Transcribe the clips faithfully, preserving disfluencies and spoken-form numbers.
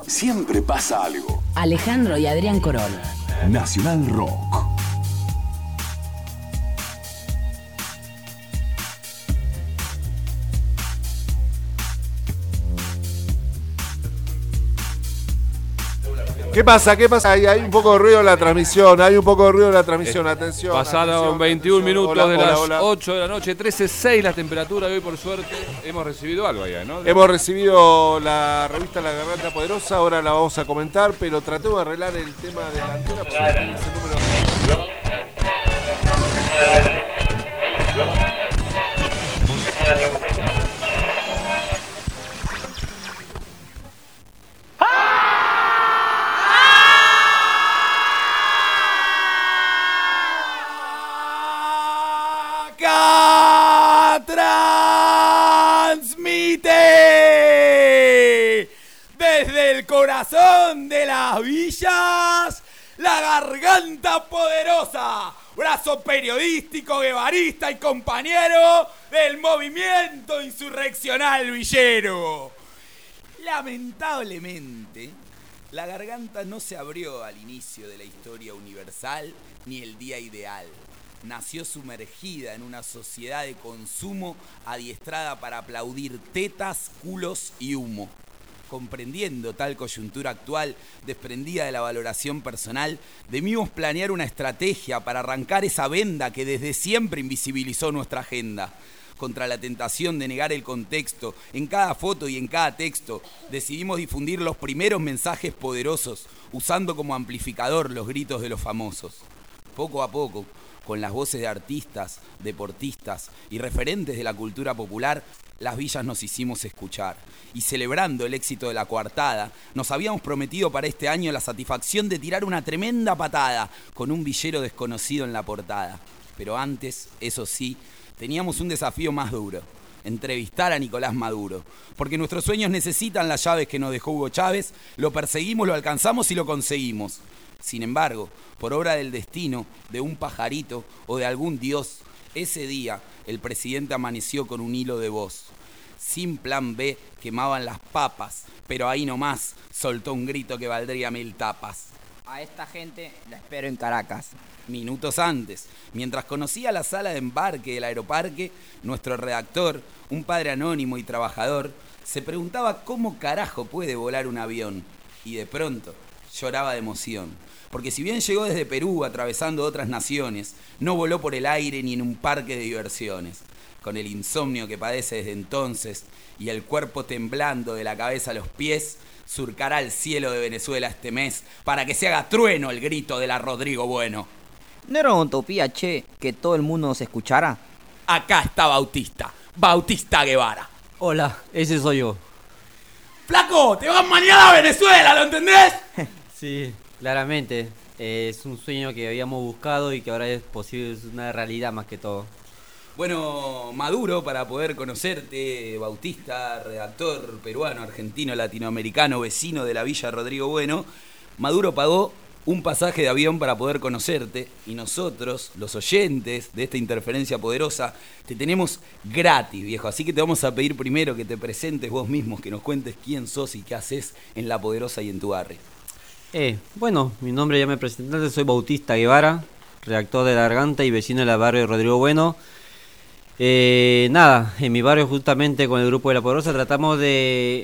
siempre pasa algo. Alejandro y Adrián Corona. Nacional Rock. ¿Qué pasa? ¿Qué pasa? Hay, hay un poco de ruido en la transmisión, hay un poco de ruido en la transmisión, atención. Pasaron atención, veintiún atención. minutos Hola, de hola, las hola. ocho de la noche, trece seis la temperatura y hoy por suerte hemos recibido algo allá, ¿no? Hemos recibido la revista La Garganta Poderosa, ahora la vamos a comentar, pero tratemos de arreglar el tema de la antena porque ese número... Transmite desde el corazón de las villas La Garganta Poderosa, brazo periodístico, guevarista y compañero del movimiento insurreccional villero. Lamentablemente, La Garganta no se abrió al inicio de la historia universal ni el día ideal. Nació sumergida en una sociedad de consumo adiestrada para aplaudir tetas, culos y humo. Comprendiendo tal coyuntura actual, desprendida de la valoración personal, debimos planear una estrategia para arrancar esa venda que desde siempre invisibilizó nuestra agenda. Contra la tentación de negar el contexto, en cada foto y en cada texto, decidimos difundir los primeros mensajes poderosos, usando como amplificador los gritos de los famosos. Poco a poco, con las voces de artistas, deportistas y referentes de la cultura popular, las villas nos hicimos escuchar. Y celebrando el éxito de la coartada, nos habíamos prometido para este año la satisfacción de tirar una tremenda patada con un villero desconocido en la portada. Pero antes, eso sí, teníamos un desafío más duro: entrevistar a Nicolás Maduro. Porque nuestros sueños necesitan las llaves que nos dejó Hugo Chávez, lo perseguimos, lo alcanzamos y lo conseguimos. Sin embargo, por obra del destino, de un pajarito o de algún dios, ese día el presidente amaneció con un hilo de voz. Sin plan B quemaban las papas, pero ahí nomás soltó un grito que valdría mil tapas. A esta gente la espero en Caracas. Minutos antes, mientras conocía la sala de embarque del aeroparque, nuestro redactor, un padre anónimo y trabajador, se preguntaba cómo carajo puede volar un avión. Y de pronto lloraba de emoción. Porque si bien llegó desde Perú atravesando otras naciones, no voló por el aire ni en un parque de diversiones. Con el insomnio que padece desde entonces y el cuerpo temblando de la cabeza a los pies, surcará el cielo de Venezuela este mes para que se haga trueno el grito de la Rodrigo Bueno. ¿No era una utopía, che, que todo el mundo nos escuchara? Acá está Bautista, Bautista Guevara. Hola, ese soy yo. ¡Flaco! ¡Te vas mañana a Venezuela! ¿Lo entendés? Sí, claramente. Eh, es un sueño que habíamos buscado y que ahora es posible, es una realidad más que todo. Bueno, Maduro, para poder conocerte, Bautista, redactor peruano, argentino, latinoamericano, vecino de la Villa Rodrigo Bueno, Maduro pagó un pasaje de avión para poder conocerte y nosotros, los oyentes de esta interferencia poderosa, te tenemos gratis, viejo. Así que te vamos a pedir primero que te presentes vos mismos, que nos cuentes quién sos y qué haces en La Poderosa y en tu barrio. Eh, bueno, mi nombre ya me presenté, soy Bautista Guevara, redactor de La Garganta y vecino de la barrio de Rodrigo Bueno. Eh, nada, en mi barrio justamente con el grupo de La Poderosa tratamos de,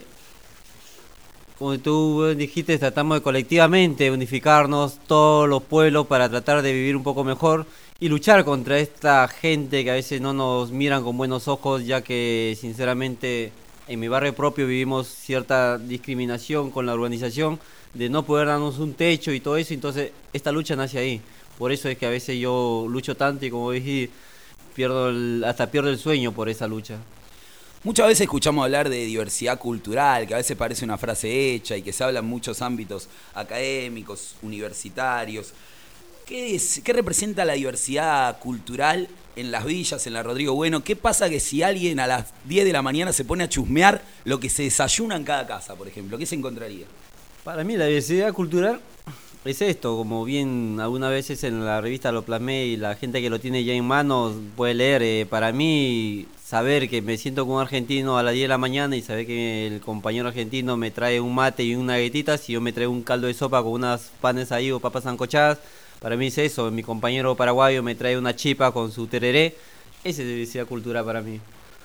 como tú dijiste, tratamos de colectivamente unificarnos todos los pueblos para tratar de vivir un poco mejor y luchar contra esta gente que a veces no nos miran con buenos ojos, ya que sinceramente en mi barrio propio vivimos cierta discriminación con la urbanización de no poder darnos un techo y todo eso, entonces esta lucha nace ahí. Por eso es que a veces yo lucho tanto y como dije, pierdo el, hasta pierdo el sueño por esa lucha. Muchas veces escuchamos hablar de diversidad cultural, que a veces parece una frase hecha y que se habla en muchos ámbitos académicos, universitarios. ¿Qué es, qué representa la diversidad cultural en las villas, en la Rodrigo Bueno? ¿Qué pasa que si alguien a las diez de la mañana se pone a chusmear lo que se desayuna en cada casa, por ejemplo? ¿Qué se encontraría? Para mí la diversidad cultural es esto, como bien algunas veces en la revista lo plasmé y la gente que lo tiene ya en manos puede leer. Eh, para mí saber que me siento con un argentino a las diez de la mañana y saber que el compañero argentino me trae un mate y una galletita, si yo me traigo un caldo de sopa con unas panes ahí o papas sancochadas, para mí es eso. Mi compañero paraguayo me trae una chipa con su tereré, esa es diversidad cultural para mí.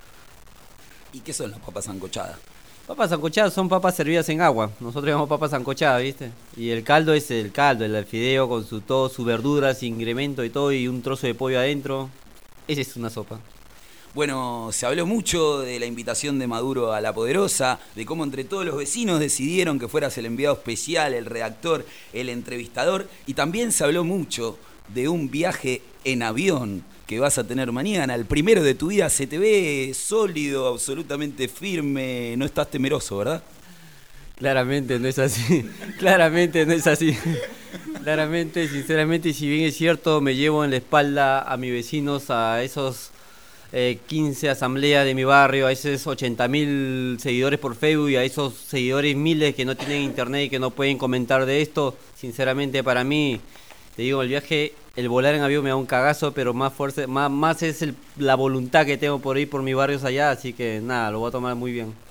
¿Y qué son las papas sancochadas? Papas sancochadas son papas servidas en agua. Nosotros llamamos papas sancochadas, ¿viste? Y el caldo es el caldo, el fideo con su todo, su verduras, su incremento y todo, y un trozo de pollo adentro. Esa es una sopa. Bueno, se habló mucho de la invitación de Maduro a La Poderosa, de cómo entre todos los vecinos decidieron que fueras el enviado especial, el redactor, el entrevistador, y también se habló mucho de un viaje en avión que vas a tener mañana, el primero de tu vida. Se te ve sólido, absolutamente firme, no estás temeroso, ¿verdad? Claramente no es así, claramente no es así. Claramente, sinceramente, si bien es cierto, me llevo en la espalda a mis vecinos, a esos eh, quince asambleas de mi barrio, a esos ochenta mil seguidores por Facebook y a esos seguidores miles que no tienen internet y que no pueden comentar de esto. Sinceramente, para mí, te digo, el viaje, el volar en avión me da un cagazo, pero más fuerza, más, más es el, la voluntad que tengo por ir por mis barrios allá, así que nada, lo voy a tomar muy bien.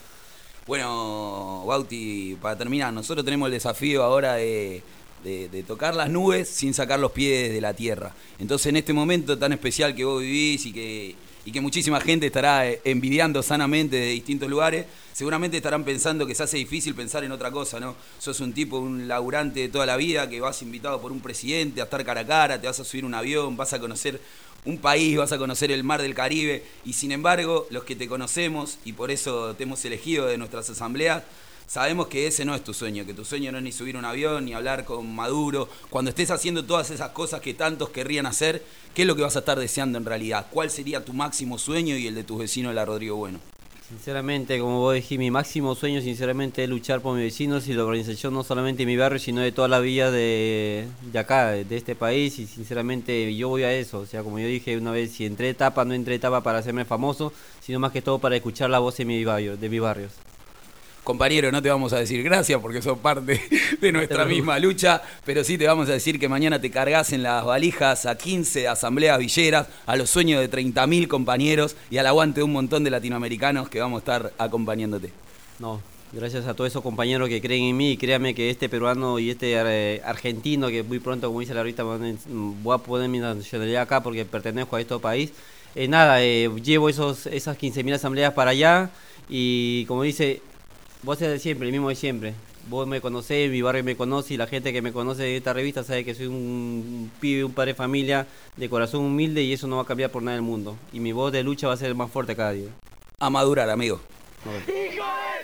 Bueno, Bauti, para terminar, nosotros tenemos el desafío ahora de, de, de tocar las nubes sin sacar los pies de la tierra. Entonces, en este momento tan especial que vos vivís y que, y que muchísima gente estará envidiando sanamente de distintos lugares, seguramente estarán pensando que se hace difícil pensar en otra cosa, ¿no? Sos un tipo, un laburante de toda la vida, que vas invitado por un presidente a estar cara a cara, te vas a subir un avión, vas a conocer un país, vas a conocer el mar del Caribe, y sin embargo, los que te conocemos, y por eso te hemos elegido de nuestras asambleas, sabemos que ese no es tu sueño, que tu sueño no es ni subir un avión, ni hablar con Maduro. Cuando estés haciendo todas esas cosas que tantos querrían hacer, ¿qué es lo que vas a estar deseando en realidad? ¿Cuál sería tu máximo sueño y el de tus vecinos de la Rodrigo Bueno? Sinceramente, como vos dijiste, mi máximo sueño sinceramente es luchar por mis vecinos y la organización no solamente de mi barrio, sino de toda la villa de, de acá, de este país, y sinceramente yo voy a eso. O sea, como yo dije una vez, si entré etapa, no entré etapa para hacerme famoso, sino más que todo para escuchar la voz de mi barrio, de mis barrios. Compañero, no te vamos a decir gracias porque sos parte de nuestra misma lucha, pero sí te vamos a decir que mañana te cargas en las valijas a quince asambleas villeras, a los sueños de treinta mil compañeros y al aguante de un montón de latinoamericanos que vamos a estar acompañándote. No, gracias a todos esos compañeros que creen en mí, y créanme que este peruano y este eh, argentino, que muy pronto, como dice la ahorita, voy a poner mi nacionalidad acá porque pertenezco a este país. Eh, nada, eh, llevo esos, esas quince mil asambleas para allá y como dice... Vos sos de siempre, el mismo de siempre. Vos me conocés, mi barrio me conoce y la gente que me conoce de esta revista sabe que soy un pibe, un padre de familia, de corazón humilde, y eso no va a cambiar por nada del mundo. Y mi voz de lucha va a ser más fuerte cada día. A madurar, amigo. Okay.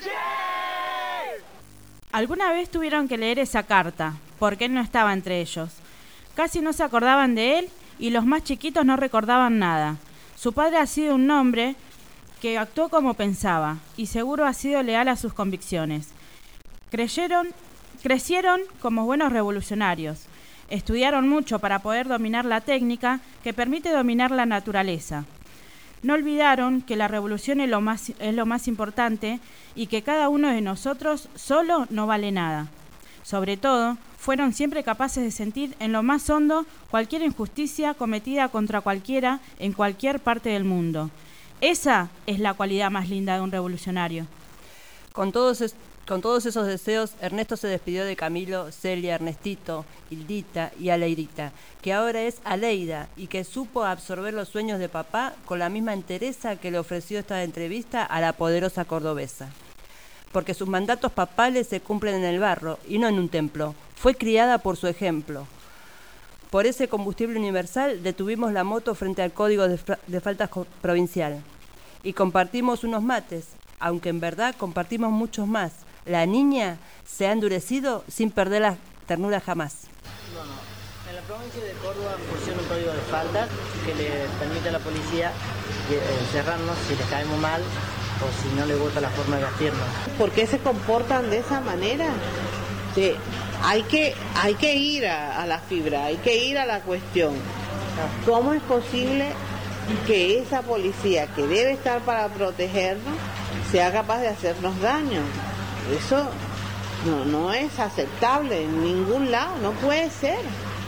Alguna vez tuvieron que leer esa carta, porque él no estaba entre ellos. Casi no se acordaban de él y los más chiquitos no recordaban nada. Su padre ha sido un hombre que actuó como pensaba y seguro ha sido leal a sus convicciones. Creyeron, crecieron como buenos revolucionarios. Estudiaron mucho para poder dominar la técnica que permite dominar la naturaleza. No olvidaron que la revolución es lo más, es lo más importante y que cada uno de nosotros solo no vale nada. Sobre todo, fueron siempre capaces de sentir en lo más hondo cualquier injusticia cometida contra cualquiera en cualquier parte del mundo. Esa es la cualidad más linda de un revolucionario. Con todos, es, con todos esos deseos, Ernesto se despidió de Camilo, Celia, Ernestito, Hildita y Aleidita, que ahora es Aleida y que supo absorber los sueños de papá con la misma entereza que le ofreció esta entrevista a la poderosa cordobesa. Porque sus mandatos papales se cumplen en el barro y no en un templo. Fue criada por su ejemplo. Por ese combustible universal detuvimos la moto frente al código de, de faltas provincial y compartimos unos mates, aunque en verdad compartimos muchos más. La niña se ha endurecido sin perder la ternura jamás. No, no. En la provincia de Córdoba pusieron un código de faltas que le permite a la policía encerrarnos si les caemos mal o si no les gusta la forma de vestirnos. ¿Por qué se comportan de esa manera? Sí. Hay que, hay que ir a, a la fibra, hay que ir a la cuestión. ¿Cómo es posible que esa policía que debe estar para protegernos sea capaz de hacernos daño? Eso no, no es aceptable en ningún lado, no puede ser.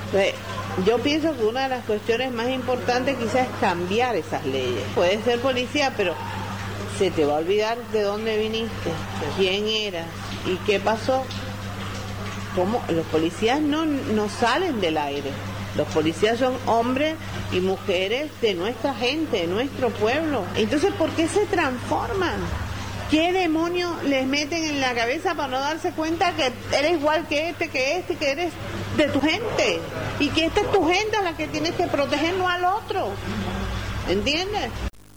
Entonces, yo pienso que una de las cuestiones más importantes quizás es cambiar esas leyes. Puedes ser policía, pero se te va a olvidar de dónde viniste, quién eras y qué pasó. ¿Cómo? Los policías no, no salen del aire. Los policías son hombres y mujeres de nuestra gente, de nuestro pueblo. Entonces, ¿por qué se transforman? ¿Qué demonios les meten en la cabeza para no darse cuenta que eres igual que este, que este, que eres de tu gente? Y que esta es tu gente a la que tienes que proteger, no al otro. ¿Entiendes?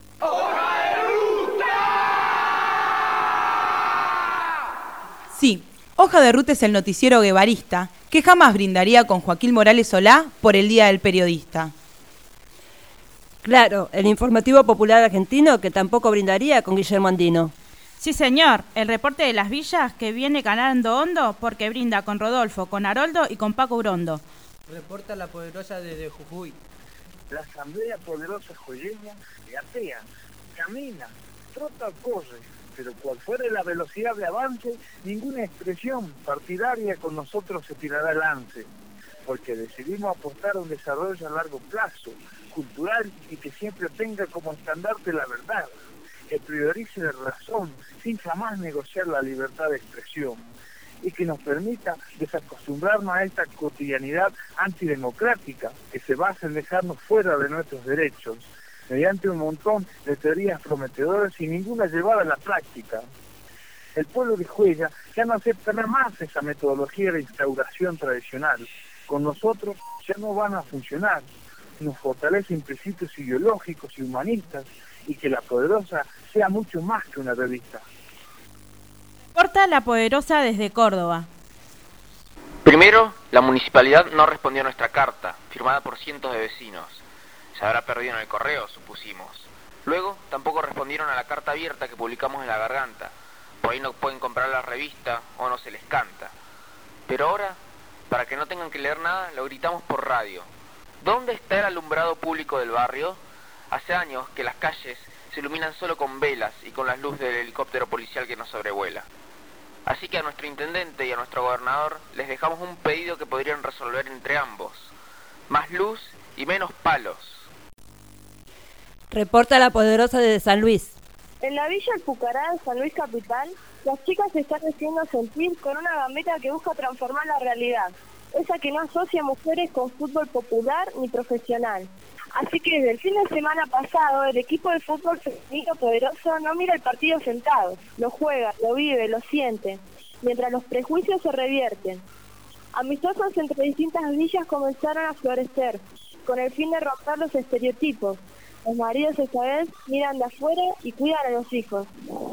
Sí, Hoja de Ruta es el noticiero guevarista que jamás brindaría con Joaquín Morales Solá por el Día del Periodista. Claro, el informativo popular argentino que tampoco brindaría con Guillermo Andino. Sí, señor, el reporte de las villas que viene ganando hondo porque brinda con Rodolfo, con Haroldo y con Paco Urondo. Reporta La Poderosa desde Jujuy. La Asamblea Poderosa Joyeña gatea, camina, trota, corre, pero cual fuere la velocidad de avance, ninguna expresión partidaria con nosotros se tirará el lance, porque decidimos apostar a un desarrollo a largo plazo, cultural y que siempre tenga como estandarte la verdad, que priorice la razón sin jamás negociar la libertad de expresión y que nos permita desacostumbrarnos a esta cotidianidad antidemocrática que se basa en dejarnos fuera de nuestros derechos mediante un montón de teorías prometedoras y ninguna llevada a la práctica. El pueblo de Huella ya no aceptará más esa metodología de instauración tradicional. Con nosotros ya no van a funcionar. Nos fortalecen principios ideológicos y humanistas y que La Poderosa sea mucho más que una revista. Reporta La Poderosa desde Córdoba. Primero, la municipalidad no respondió a nuestra carta, firmada por cientos de vecinos. Se habrá perdido en el correo, supusimos. Luego, tampoco respondieron a la carta abierta que publicamos en La Garganta. Por ahí no pueden comprar la revista o no se les canta. Pero ahora, para que no tengan que leer nada, lo gritamos por radio. ¿Dónde está el alumbrado público del barrio? Hace años que las calles se iluminan solo con velas y con las luces del helicóptero policial que nos sobrevuela. Así que a nuestro intendente y a nuestro gobernador les dejamos un pedido que podrían resolver entre ambos. Más luz y menos palos. Reporta La Poderosa desde San Luis. En la Villa El Pucará de San Luis Capital, las chicas se están haciendo sentir con una gambeta que busca transformar la realidad, esa que no asocia mujeres con fútbol popular ni profesional. Así que desde el fin de semana pasado, el equipo de fútbol femenino poderoso no mira el partido sentado, lo juega, lo vive, lo siente, mientras los prejuicios se revierten. Amistosos entre distintas villas comenzaron a florecer, con el fin de romper los estereotipos. Los maridos esta vez miran de afuera y cuidan a los hijos.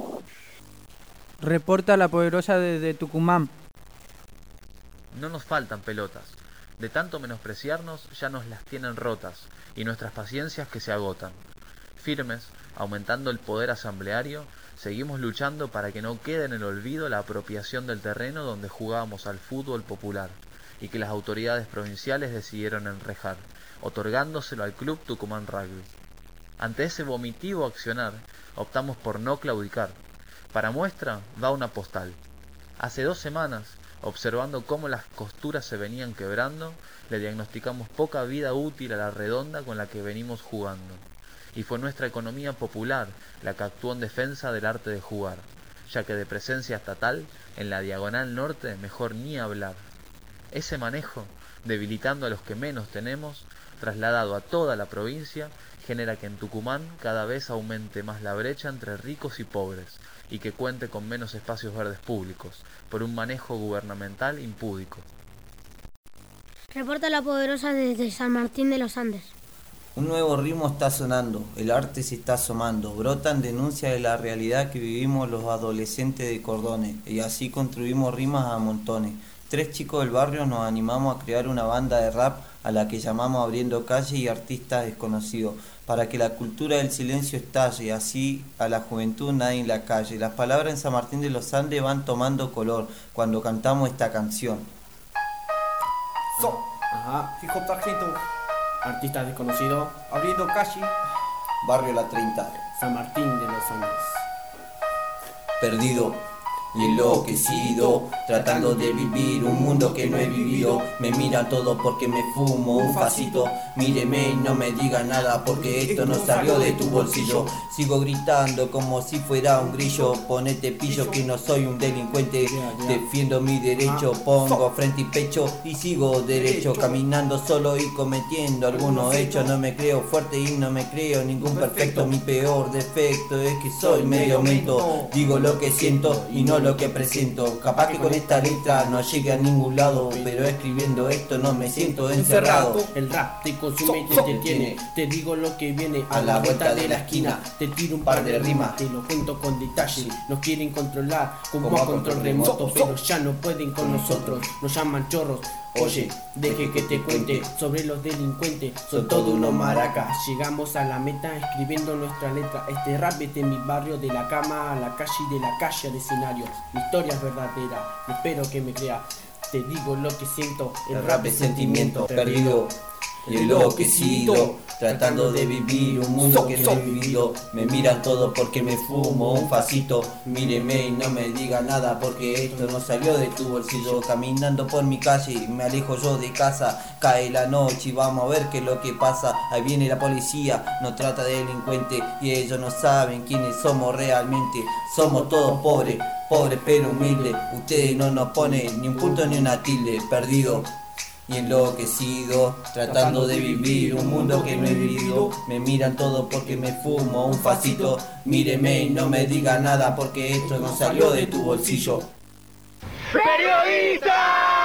Reporta La Poderosa desde Tucumán. No nos faltan pelotas. De tanto menospreciarnos ya nos las tienen rotas y nuestras paciencias que se agotan. Firmes, aumentando el poder asambleario, seguimos luchando para que no quede en el olvido la apropiación del terreno donde jugábamos al fútbol popular y que las autoridades provinciales decidieron enrejar, otorgándoselo al Club Tucumán Rugby. Ante ese vomitivo accionar, optamos por no claudicar. Para muestra va una postal. Hace dos semanas, observando cómo las costuras se venían quebrando, le diagnosticamos poca vida útil a la redonda con la que venimos jugando. Y fue nuestra economía popular la que actuó en defensa del arte de jugar, ya que de presencia estatal, en la diagonal norte, mejor ni hablar. Ese manejo, debilitando a los que menos tenemos, trasladado a toda la provincia, genera que en Tucumán cada vez aumente más la brecha entre ricos y pobres, y que cuente con menos espacios verdes públicos, por un manejo gubernamental impúdico. Reporta La Poderosa desde San Martín de los Andes. Un nuevo ritmo está sonando, el arte se está asomando, brotan denuncias de la realidad que vivimos los adolescentes de Cordones, y así construimos rimas a montones. Tres chicos del barrio nos animamos a crear una banda de rap a la que llamamos Abriendo Calle y Artistas Desconocidos, para que la cultura del silencio estalle, así a la juventud nadie en la calle. Las palabras en San Martín de los Andes van tomando color cuando cantamos esta canción. So, ajá, fijo sargento, Artistas Desconocidos, Abriendo Calle, Barrio La treinta, San Martín de los Andes. Perdido, y enloquecido, tratando de vivir un mundo que no he vivido. Me miran todo porque me fumo un facito. Míreme y no me diga nada porque esto no salió de tu bolsillo. Sigo gritando como si fuera un grillo. Ponete pillo que no soy un delincuente. Defiendo mi derecho, pongo frente y pecho y sigo derecho. Caminando solo y cometiendo algunos hechos. No me creo fuerte y no me creo ningún perfecto. Mi peor defecto es que soy medio mento. Digo lo que siento y no lo que presento. Capaz que con esta letra no llegue a ningún lado, pero escribiendo esto no me siento encerrado. El rap te consume y te detiene. Te digo lo que viene a la vuelta de la esquina. Te tiro un par de rimas, te lo cuento con detalle. Nos quieren controlar como a control remoto, pero ya no pueden con nosotros. Nos llaman chorros. Oye, deje que te cuente sobre los delincuentes. Son todos unos maracas. Llegamos a la meta escribiendo nuestra letra. Este rap es de mi barrio, de la cama a la calle y de la calle al escenario. Mi historia es verdadera, espero que me crea. Te digo lo que siento, el, el rap es sentimiento perdido y enloquecido, tratando de vivir un mundo que no he vivido. Me miran todo porque me fumo un facito. Míreme y no me diga nada porque esto no salió de tu bolsillo. Caminando por mi calle, me alejo yo de casa. Cae la noche y vamos a ver qué es lo que pasa. Ahí viene la policía, nos trata de delincuente y ellos no saben quiénes somos realmente. Somos todos pobres, pobres pero humildes. Ustedes no nos ponen ni un punto ni una tilde. Perdido y enloquecido, tratando de vivir un mundo que no he vivido. Me miran todo porque me fumo un facito. Míreme y no me diga nada porque esto no salió de tu bolsillo. ¡Periodistas!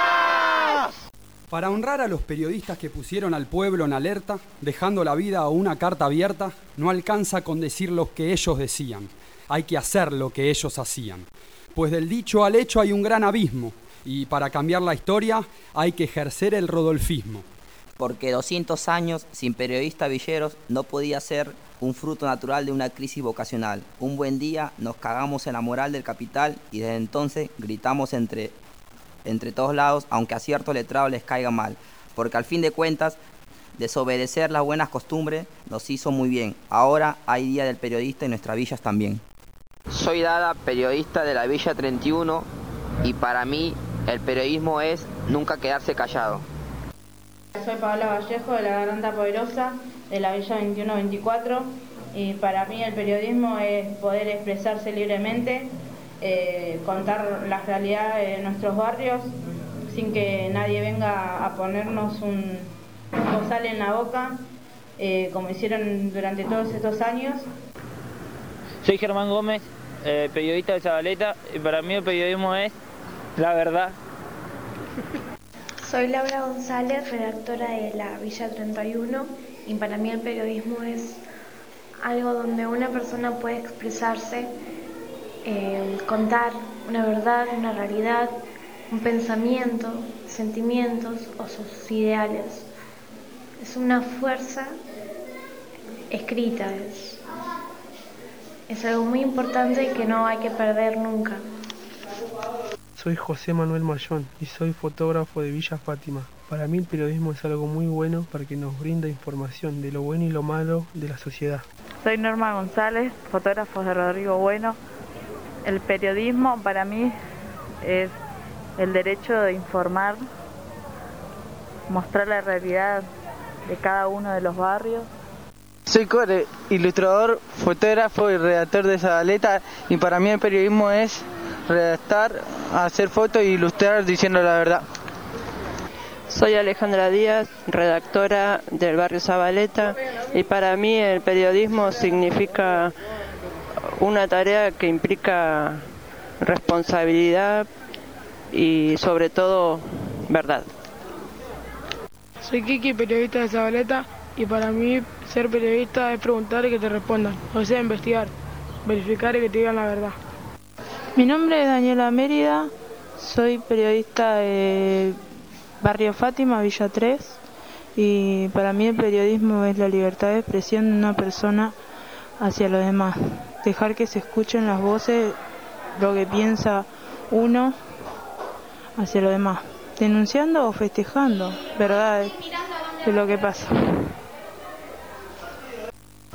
Para honrar a los periodistas que pusieron al pueblo en alerta, dejando la vida a una carta abierta, no alcanza con decir lo que ellos decían. Hay que hacer lo que ellos hacían. Pues del dicho al hecho hay un gran abismo. Y para cambiar la historia hay que ejercer el rodolfismo. Porque doscientos años sin periodista Villeros no podía ser un fruto natural de una crisis vocacional. Un buen día nos cagamos en la moral del capital y desde entonces gritamos entre, entre todos lados, aunque a ciertos letrados les caiga mal. Porque al fin de cuentas, desobedecer las buenas costumbres nos hizo muy bien. Ahora hay Día del Periodista en nuestras villas también. Soy Dada, periodista de la Villa treinta y uno, y para mí el periodismo es nunca quedarse callado. Soy Paola Vallejo de la Garganta Poderosa de la Villa veintiuno veinticuatro y para mí el periodismo es poder expresarse libremente, eh, contar las realidades de nuestros barrios sin que nadie venga a ponernos un bozal en la boca, eh, como hicieron durante todos estos años. Soy Germán Gómez, eh, periodista de Zabaleta, y para mí el periodismo es la verdad. Soy Laura González, redactora de la Villa treinta y uno, y para mí el periodismo es algo donde una persona puede expresarse, eh, contar una verdad, una realidad, un pensamiento, sentimientos o sus ideales. Es una fuerza escrita, es, es algo muy importante y que no hay que perder nunca. Soy José Manuel Mayón y soy fotógrafo de Villa Fátima. Para mí el periodismo es algo muy bueno porque nos brinda información de lo bueno y lo malo de la sociedad. Soy Norma González, fotógrafo de Rodrigo Bueno. El periodismo para mí es el derecho de informar, mostrar la realidad de cada uno de los barrios. Soy Core, ilustrador, fotógrafo y redactor de Zabaleta, y para mí el periodismo es redactar, hacer fotos e ilustrar diciendo la verdad. Soy Alejandra Díaz, redactora del barrio Zabaleta, y para mí el periodismo significa una tarea que implica responsabilidad y sobre todo verdad. Soy Kiki, periodista de Zabaleta, y para mí ser periodista es preguntar y que te respondan, o sea, investigar, verificar y que te digan la verdad. Mi nombre es Daniela Mérida, soy periodista de Barrio Fátima, Villa tres, y para mí el periodismo es la libertad de expresión de una persona hacia los demás, dejar que se escuchen las voces, lo que piensa uno hacia los demás, denunciando o festejando verdades de lo que pasa.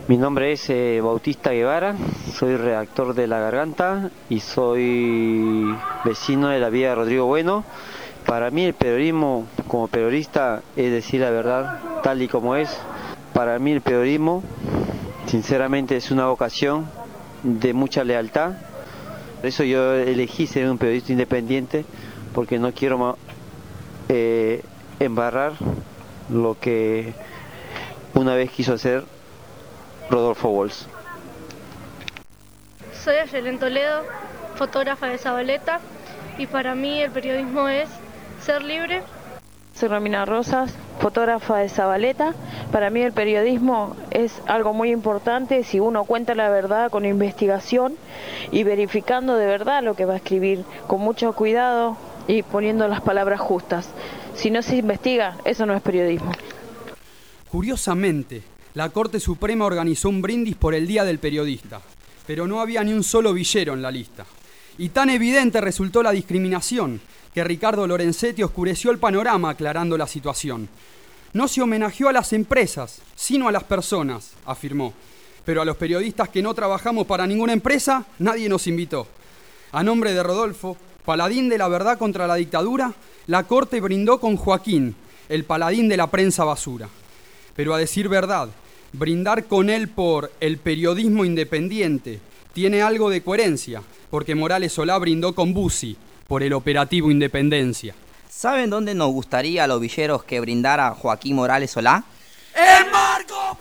Mi nombre es eh, Bautista Guevara, soy redactor de La Garganta y soy vecino de la Villa Rodrigo Bueno. Para mí el periodismo, como periodista, es decir la verdad tal y como es. Para mí el periodismo, sinceramente, es una vocación de mucha lealtad. Por eso yo elegí ser un periodista independiente, porque no quiero eh, embarrar lo que una vez quiso hacer Rodolfo Walsh. Soy Ayelen Toledo, fotógrafa de Zabaleta, y para mí el periodismo es ser libre. Soy Romina Rosas, fotógrafa de Zabaleta. Para mí el periodismo es algo muy importante si uno cuenta la verdad con investigación y verificando de verdad lo que va a escribir, con mucho cuidado y poniendo las palabras justas. Si no se investiga, eso no es periodismo. Curiosamente, la Corte Suprema organizó un brindis por el Día del Periodista, pero no había ni un solo villero en la lista. Y tan evidente resultó la discriminación que Ricardo Lorenzetti oscureció el panorama aclarando la situación. No se homenajeó a las empresas, sino a las personas, afirmó. Pero a los periodistas que no trabajamos para ninguna empresa, nadie nos invitó. A nombre de Rodolfo, paladín de la verdad contra la dictadura, la Corte brindó con Joaquín, el paladín de la prensa basura. Pero a decir verdad, brindar con él por el periodismo independiente tiene algo de coherencia, porque Morales Solá brindó con Bussi por el operativo Independencia. ¿Saben dónde nos gustaría a los villeros que brindara Joaquín Morales Solá? ¡En Marco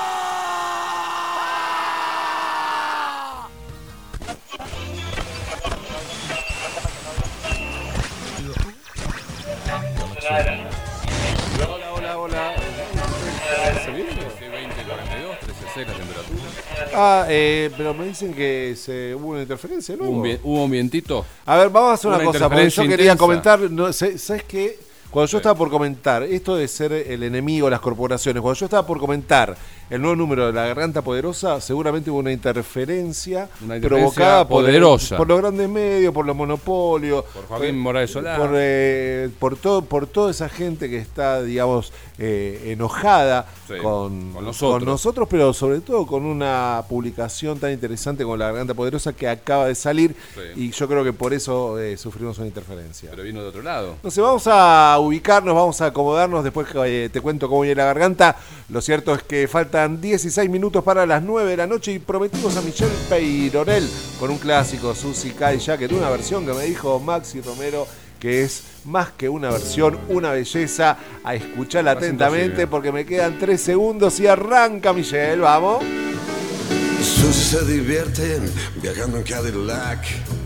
Hola, hola, hola. ¿Se viene? veinte cuarenta y dos, trece cero la temperatura. Ah, eh, pero me dicen que se, hubo una interferencia, ¿no? ¿Hubo un, vi- hubo un vientito? A ver, vamos a hacer una, una cosa, porque yo quería intensa. comentar, no, ¿sabes qué? Cuando yo estaba por comentar esto de ser el enemigo de las corporaciones, cuando yo estaba por comentar el nuevo número de La Garganta Poderosa, seguramente hubo una interferencia, una interferencia provocada por, poderosa. El, por los grandes medios, por los monopolios, por Joaquín eh, Morales Solá, por, eh, por, todo, por toda esa gente que está, digamos, eh, enojada sí, con, con, nosotros. con nosotros, pero sobre todo con una publicación tan interesante como La Garganta Poderosa que acaba de salir sí. Y yo creo que por eso eh, sufrimos una interferencia. Pero vino de otro lado. Entonces vamos a ubicarnos, vamos a acomodarnos, después eh, te cuento cómo viene La Garganta. Lo cierto es que faltan dieciséis minutos para las nueve de la noche y prometimos a Michelle Peyronel con un clásico, Susie Kai Jacket, una versión que me dijo Maxi Romero que es más que una versión, una belleza. A escucharla atentamente porque me quedan tres segundos y arranca Michelle, vamos. Susie se divierte viajando en Cadillac.